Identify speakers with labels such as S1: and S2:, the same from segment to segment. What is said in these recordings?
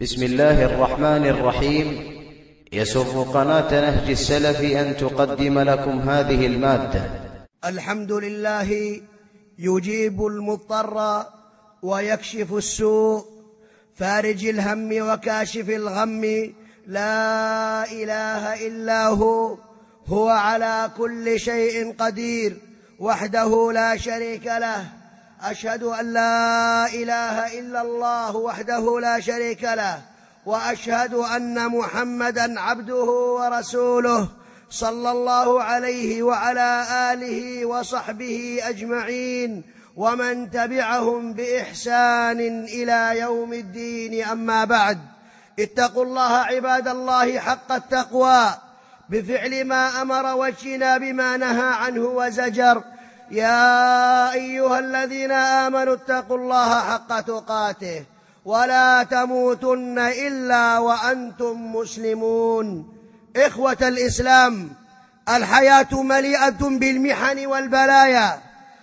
S1: بسم الله الرحمن الرحيم. يسر قناة نهج السلف أن تقدم لكم هذه المادة.
S2: الحمد لله يجيب المضطر ويكشف السوء، فارج الهم وكاشف الغم، لا إله إلا هو على كل شيء قدير وحده لا شريك له. أشهد أن لا إله إلا الله وحده لا شريك له، وأشهد أن محمدًا عبده ورسوله صلى الله عليه وعلى آله وصحبه أجمعين ومن تبعهم بإحسان إلى يوم الدين. أما بعد، اتقوا الله عباد الله حق التقوى بفعل ما أمر واجتناب ما نهى عنه وزجر. يا أيها الذين آمنوا اتقوا الله حق تقاته ولا تموتن إلا وأنتم مسلمون. إخوة الإسلام، الحياة مليئة بالمحن والبلايا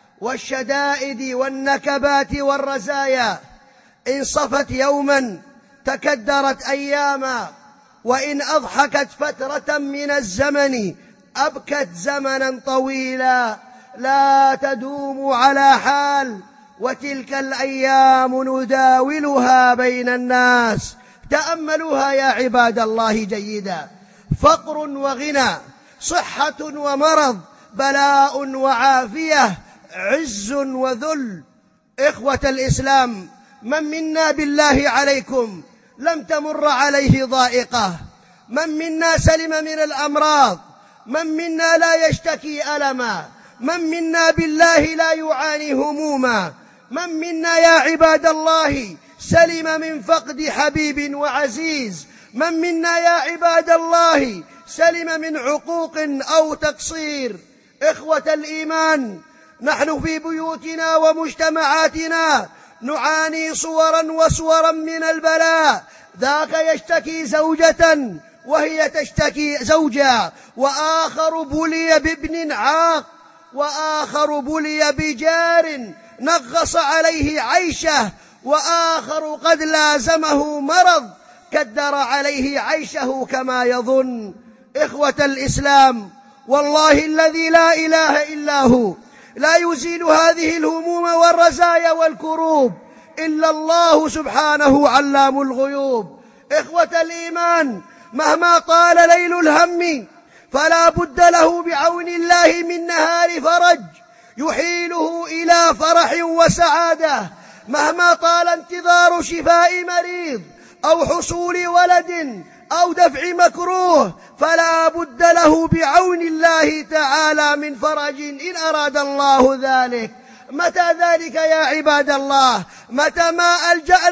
S2: والشدائد والنكبات والرزايا. إن صفت يوما تكدرت أياما، وإن أضحكت فترة من الزمن أبكت زمنا طويلا لا تدوم على حال، وتلك الأيام نداولها بين الناس. تأملوها يا عباد الله جيدا: فقر وغنى، صحة ومرض، بلاء وعافية، عز وذل. إخوة الإسلام، من منا بالله عليكم لم تمر عليه ضائقة؟ من منا سلم من الأمراض؟ من منا لا يشتكي ألما؟ من منا بالله لا يعاني هموما؟ من منا يا عباد الله سلم من فقد حبيب وعزيز؟ من منا يا عباد الله سلم من عقوق أو تقصير؟ إخوة الإيمان، نحن في بيوتنا ومجتمعاتنا نعاني صورا من البلاء. ذاك يشتكي زوجة وهي تشتكي زوجا، وآخر بلي بابن عاق، وآخر بلي بجار نغص عليه عيشه، وآخر قد لازمه مرض كدر عليه عيشه كما يظن. إخوة الإسلام، والله الذي لا إله إلا هو لا يزيل هذه الهموم والرزايا والكروب إلا الله سبحانه علام الغيوب. إخوة الإيمان، مهما طال ليل الهم فلا بد له بعون الله من نهار فرج يحيله إلى فرح وسعادة. مهما طال انتظار شفاء مريض أو حصول ولد أو دفع مكروه فلا بد له بعون الله تعالى من فرج إن أراد الله ذلك. متى ذلك يا عباد الله؟ متى ما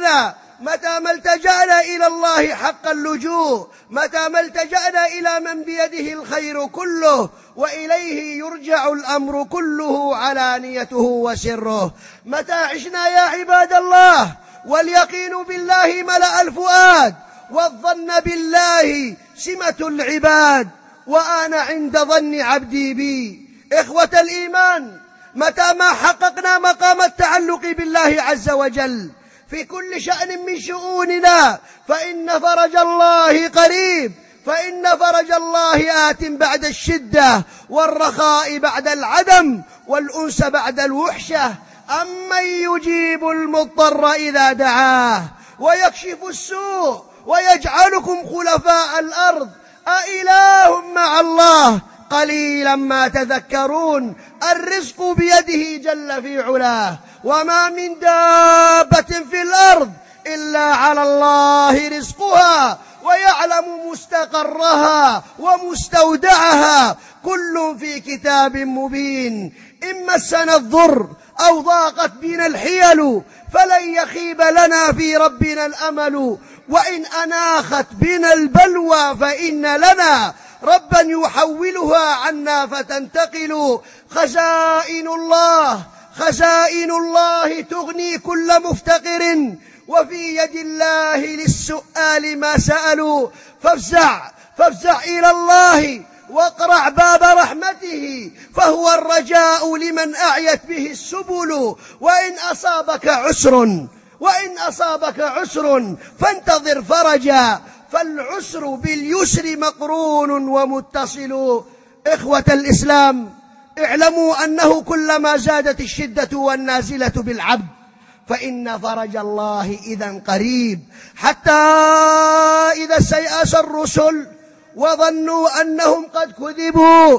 S2: التجأنا إلى الله حق اللجوء، متى ما التجأنا إلى من بيده الخير كله وإليه يرجع الأمر كله علانيته وسره. متى عشنا يا عباد الله واليقين بالله ملأ الفؤاد، والظن بالله سمة العباد، وأنا عند ظن عبدي بي. إخوة الإيمان، متى ما حققنا مقام التعلق بالله عز وجل في كل شأن من شؤوننا فإن فرج الله قريب، فإن فرج الله آت بعد الشدة، والرخاء بعد العدم، والأنس بعد الوحشة. أمن يجيب المضطر إذا دعاه ويكشف السوء ويجعلكم خلفاء الأرض أإله مع الله قليلا ما تذكرون. الرزق بيده جل في علاه، وما من دابة في الأرض إلا على الله رزقها ويعلم مستقرها ومستودعها، كل في كتاب مبين. إن مسنا الضر أو ضاقت بنا الحيل فلن يخيب لنا في ربنا الأمل، وإن أناخت بنا البلوى فإن لنا ربا يحولها عنا فتنتقل. خزائن الله تغني كل مفتقر، وفي يد الله للسؤال ما سألوا. فافزع إلى الله واقرع باب رحمته، فهو الرجاء لمن أعيت به السبل. وإن أصابك عسر وإن أصابك عسر فانتظر فرجا، فالعسر باليسر مقرون ومتصل. إخوة الإسلام، اعلموا أنه كلما زادت الشدة والنازلة بالعبد فإن فرج الله إذن قريب، حتى إذا استيأس الرسل وظنوا أنهم قد كذبوا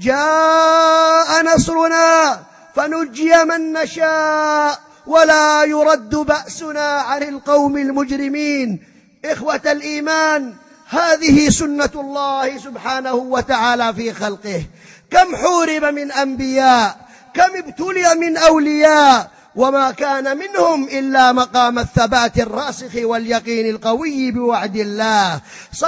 S2: جاء نصرنا فنجي من نشاء ولا يرد بأسنا عن القوم المجرمين. إخوة الإيمان، هذه سنة الله سبحانه وتعالى في خلقه. كم حورب من أنبياء، كم ابتلي من أولياء، وما كان منهم إلا مقام الثبات الراسخ واليقين القوي بوعد الله.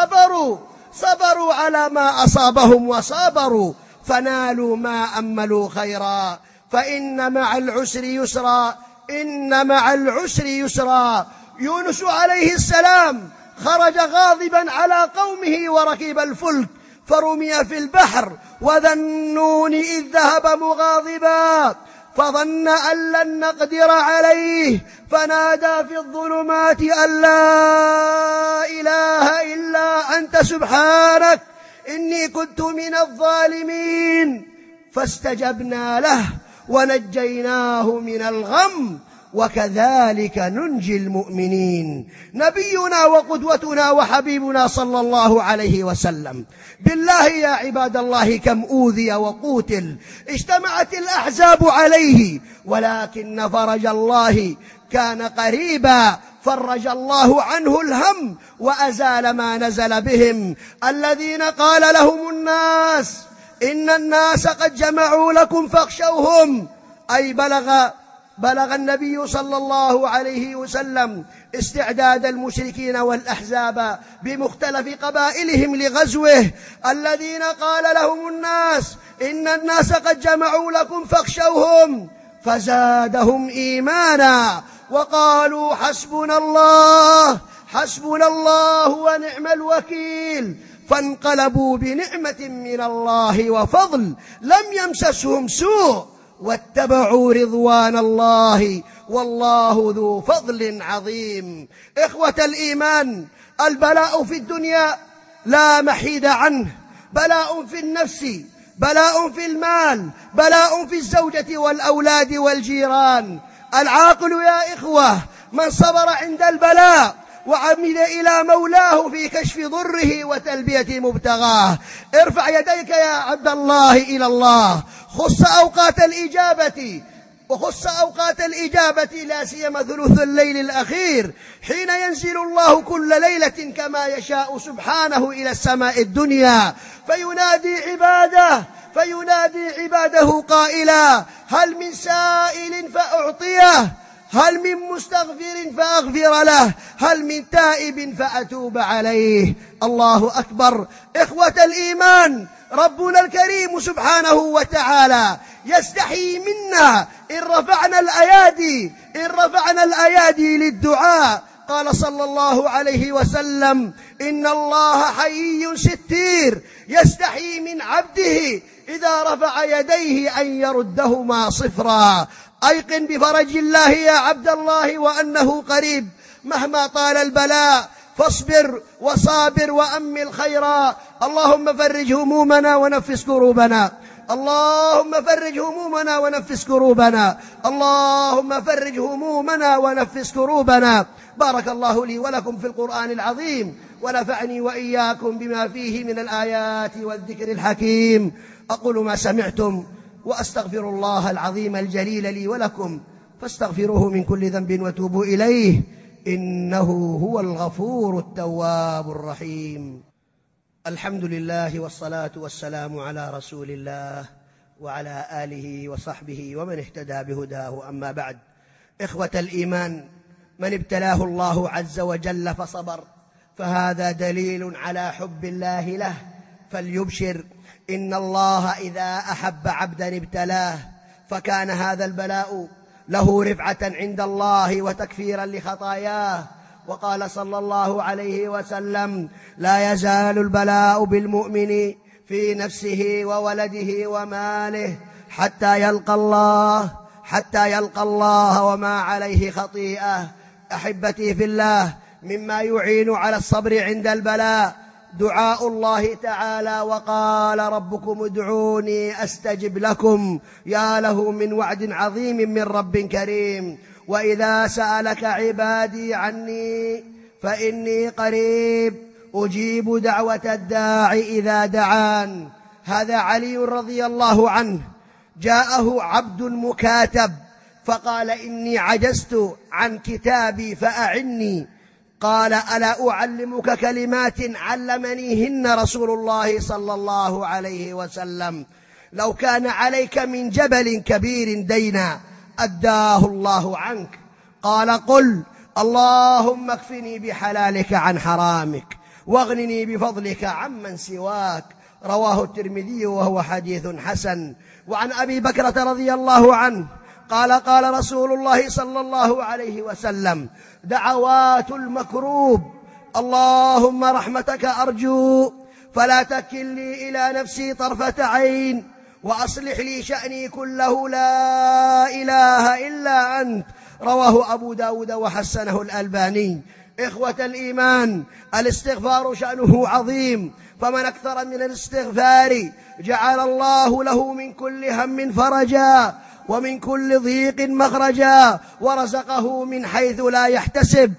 S2: صبروا على ما أصابهم وصابروا فنالوا ما أملوا خيرا، فإن مع العسر يسرا، إن مع العسر يسرا. يونس عليه السلام خرج غاضبا على قومه وركب الفلك فرمي في البحر، وذا النون إذ ذهب مغاضبا فظن أن لن نقدر عليه فنادى في الظلمات أن لا إله إلا أنت سبحانك إني كنت من الظالمين، فاستجبنا له ونجيناه من الغم وكذلك ننجي المؤمنين. نبينا وقدوتنا وحبيبنا صلى الله عليه وسلم، بالله يا عباد الله كم أوذي وقوتل، اجتمعت الأحزاب عليه، ولكن فرج الله كان قريبا، فرج الله عنه الهم وأزال ما نزل بهم. الذين قال لهم الناس إن الناس قد جمعوا لكم فاخشوهم، أي بلغ النبي صلى الله عليه وسلم استعداد المشركين والأحزاب بمختلف قبائلهم لغزوه. الذين قال لهم الناس إن الناس قد جمعوا لكم فاخشوهم فزادهم إيمانا وقالوا حسبنا الله ونعم الوكيل، فانقلبوا بنعمة من الله وفضل لم يمسسهم سوء واتبعوا رضوان الله والله ذو فضل عظيم. إخوة الإيمان، البلاء في الدنيا لا محيد عنه، بلاء في النفس، بلاء في المال، بلاء في الزوجة والأولاد والجيران. العاقل يا إخوة من صبر عند البلاء وعمل إلى مولاه في كشف ضره وتلبية مبتغاه. ارفع يديك يا عبد الله إلى الله، خص أوقات الإجابة لا سيما ثلث الليل الأخير حين ينزل الله كل ليلة كما يشاء سبحانه إلى السماء الدنيا فينادي عباده قائلا هل من سائل فأعطيه، هل من مستغفر فأغفر له، هل من تائب فأتوب عليه. الله أكبر. إخوة الإيمان، ربنا الكريم سبحانه وتعالى يستحي منا إن رفعنا الأيادي للدعاء. قال صلى الله عليه وسلم إن الله حيي ستير يستحي من عبده إذا رفع يديه أن يردهما صفرا. أيقن بفرج الله يا عبد الله وأنه قريب مهما طال البلاء، فاصبر وصابر وأمل خيرا. اللهم فرج همومنا ونفس كروبنا، اللهم فرج همومنا ونفس كروبنا، اللهم فرج همومنا ونفس كروبنا. بارك الله لي ولكم في القرآن العظيم، ونفعني وإياكم بما فيه من الآيات والذكر الحكيم. أقول ما سمعتم وأستغفر الله العظيم الجليل لي ولكم، فاستغفروه من كل ذنب وتوبوا إليه إنه هو الغفور التواب الرحيم. الحمد لله والصلاة والسلام على رسول الله وعلى آله وصحبه ومن اهتدى بهداه. أما بعد، إخوة الإيمان، من ابتلاه الله عز وجل فصبر فهذا دليل على حب الله له، فليبشر. إن الله إذا أحب عبدا ابتلاه، فكان هذا البلاء له رفعة عند الله وتكفيرا لخطاياه. وقال صلى الله عليه وسلم لا يزال البلاء بالمؤمن في نفسه وولده وماله حتى يلقى الله وما عليه خطيئة. أحبتي في الله، مما يعين على الصبر عند البلاء دعاء الله تعالى: وقال ربكم ادعوني أستجب لكم. يا له من وعد عظيم من رب كريم: وإذا سألك عبادي عني فإني قريب أجيب دعوة الداع إذا دعان. هذا علي رضي الله عنه، جاءه عبد مكاتب فقال: إني عجزت عن كتابي فأعني. قال: ألا أعلمك كلمات علمنيهن رسول الله صلى الله عليه وسلم؟ لو كان عليك من جبل كبير دينا أداه الله عنك. قال: قل: اللهم اكفني بحلالك عن حرامك واغنني بفضلك عمن سواك. رواه الترمذي وهو حديث حسن. وعن أبي بكرة رضي الله عنه قال: قال رسول الله صلى الله عليه وسلم: دعوات المكروب اللهم رحمتك أرجو فلا تكلني إلى نفسي طرفة عين وأصلح لي شأني كله لا إله إلا أنت. رواه أبو داود وحسنه الألباني. إخوة الإيمان، الاستغفار شأنه عظيم، فمن أكثر من الاستغفار جعل الله له من كل هم فرجا ومن كل ضيق مخرجا ورزقه من حيث لا يحتسب.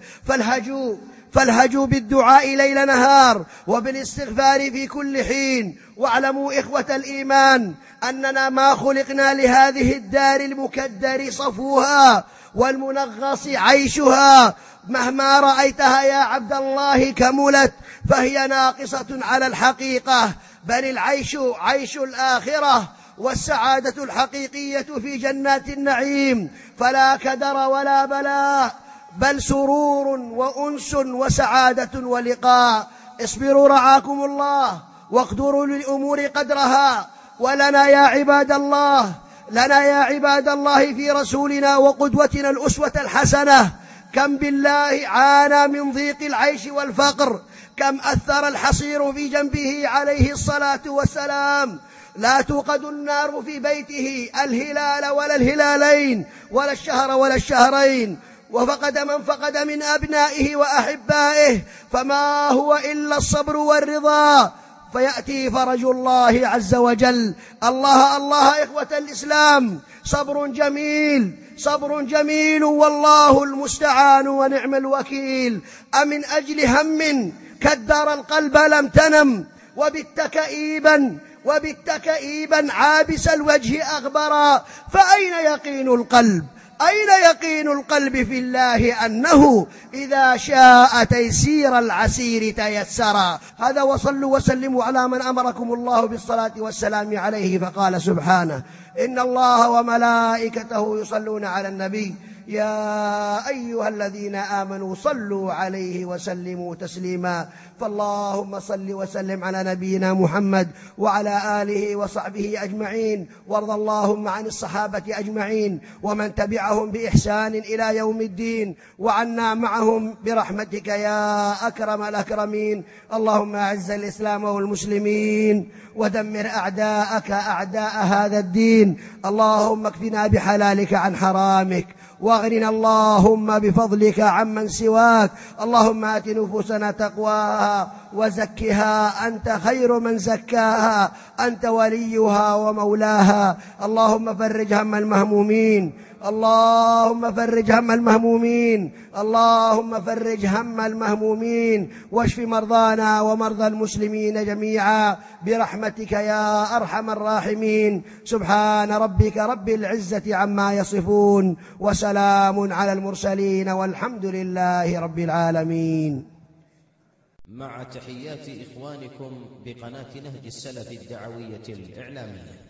S2: فالهجوا بالدعاء ليل نهار وبالاستغفار في كل حين. واعلموا إخوة الإيمان أننا ما خلقنا لهذه الدار المكدر صفوها والمنغص عيشها. مهما رأيتها يا عبد الله كملت فهي ناقصة على الحقيقة، بل العيش عيش الآخرة والسعادة الحقيقية في جنات النعيم، فلا كدر ولا بلاء، بل سرور وأنس وسعادة ولقاء. اصبروا رعاكم الله واقدروا للأمور قدرها. ولنا يا عباد الله في رسولنا وقدوتنا الأسوة الحسنة. كم بالله عانى من ضيق العيش والفقر، كم أثر الحصير في جنبه عليه الصلاة والسلام. لا توقد النار في بيته الهلال ولا الهلالين ولا الشهر ولا الشهرين، وفقد من فقد من أبنائه وأحبائه، فما هو إلا الصبر والرضا، فيأتي فرج الله عز وجل. الله إخوة الإسلام، صبر جميل والله المستعان ونعم الوكيل. أمن أجل هم كدر القلب لم تنم، وبت كئيبا عابس الوجه أغبرا. فأين يقين القلب في الله أنه إذا شاء تيسير العسير تيسرا. هذا وصلوا وسلموا على من أمركم الله بالصلاة والسلام عليه، فقال سبحانه: إن الله وملائكته يصلون على النبي يا أيها الذين آمنوا صلوا عليه وسلموا تسليما. فاللهم صل وسلم على نبينا محمد وعلى آله وصحبه أجمعين، وارض اللهم عن الصحابة أجمعين ومن تبعهم بإحسان إلى يوم الدين، وعنا معهم برحمتك يا أكرم الأكرمين. اللهم أعز الإسلام والمسلمين ودمر أعداءك أعداء هذا الدين. اللهم اكفنا بحلالك عن حرامك، واغننا اللهم بفضلك عمن سواك. اللهم آت نفوسنا تقواها وزكها، أنت خير من زكاها، أنت وليها ومولاها. اللهم فرج هم المهمومين، واشف مرضانا ومرضى المسلمين جميعا برحمتك يا أرحم الراحمين. سبحان ربك رب العزة عما يصفون، وسلام على المرسلين، والحمد لله رب العالمين.
S1: مع تحيات إخوانكم بقناة نهج السلف الدعوية الإعلامية.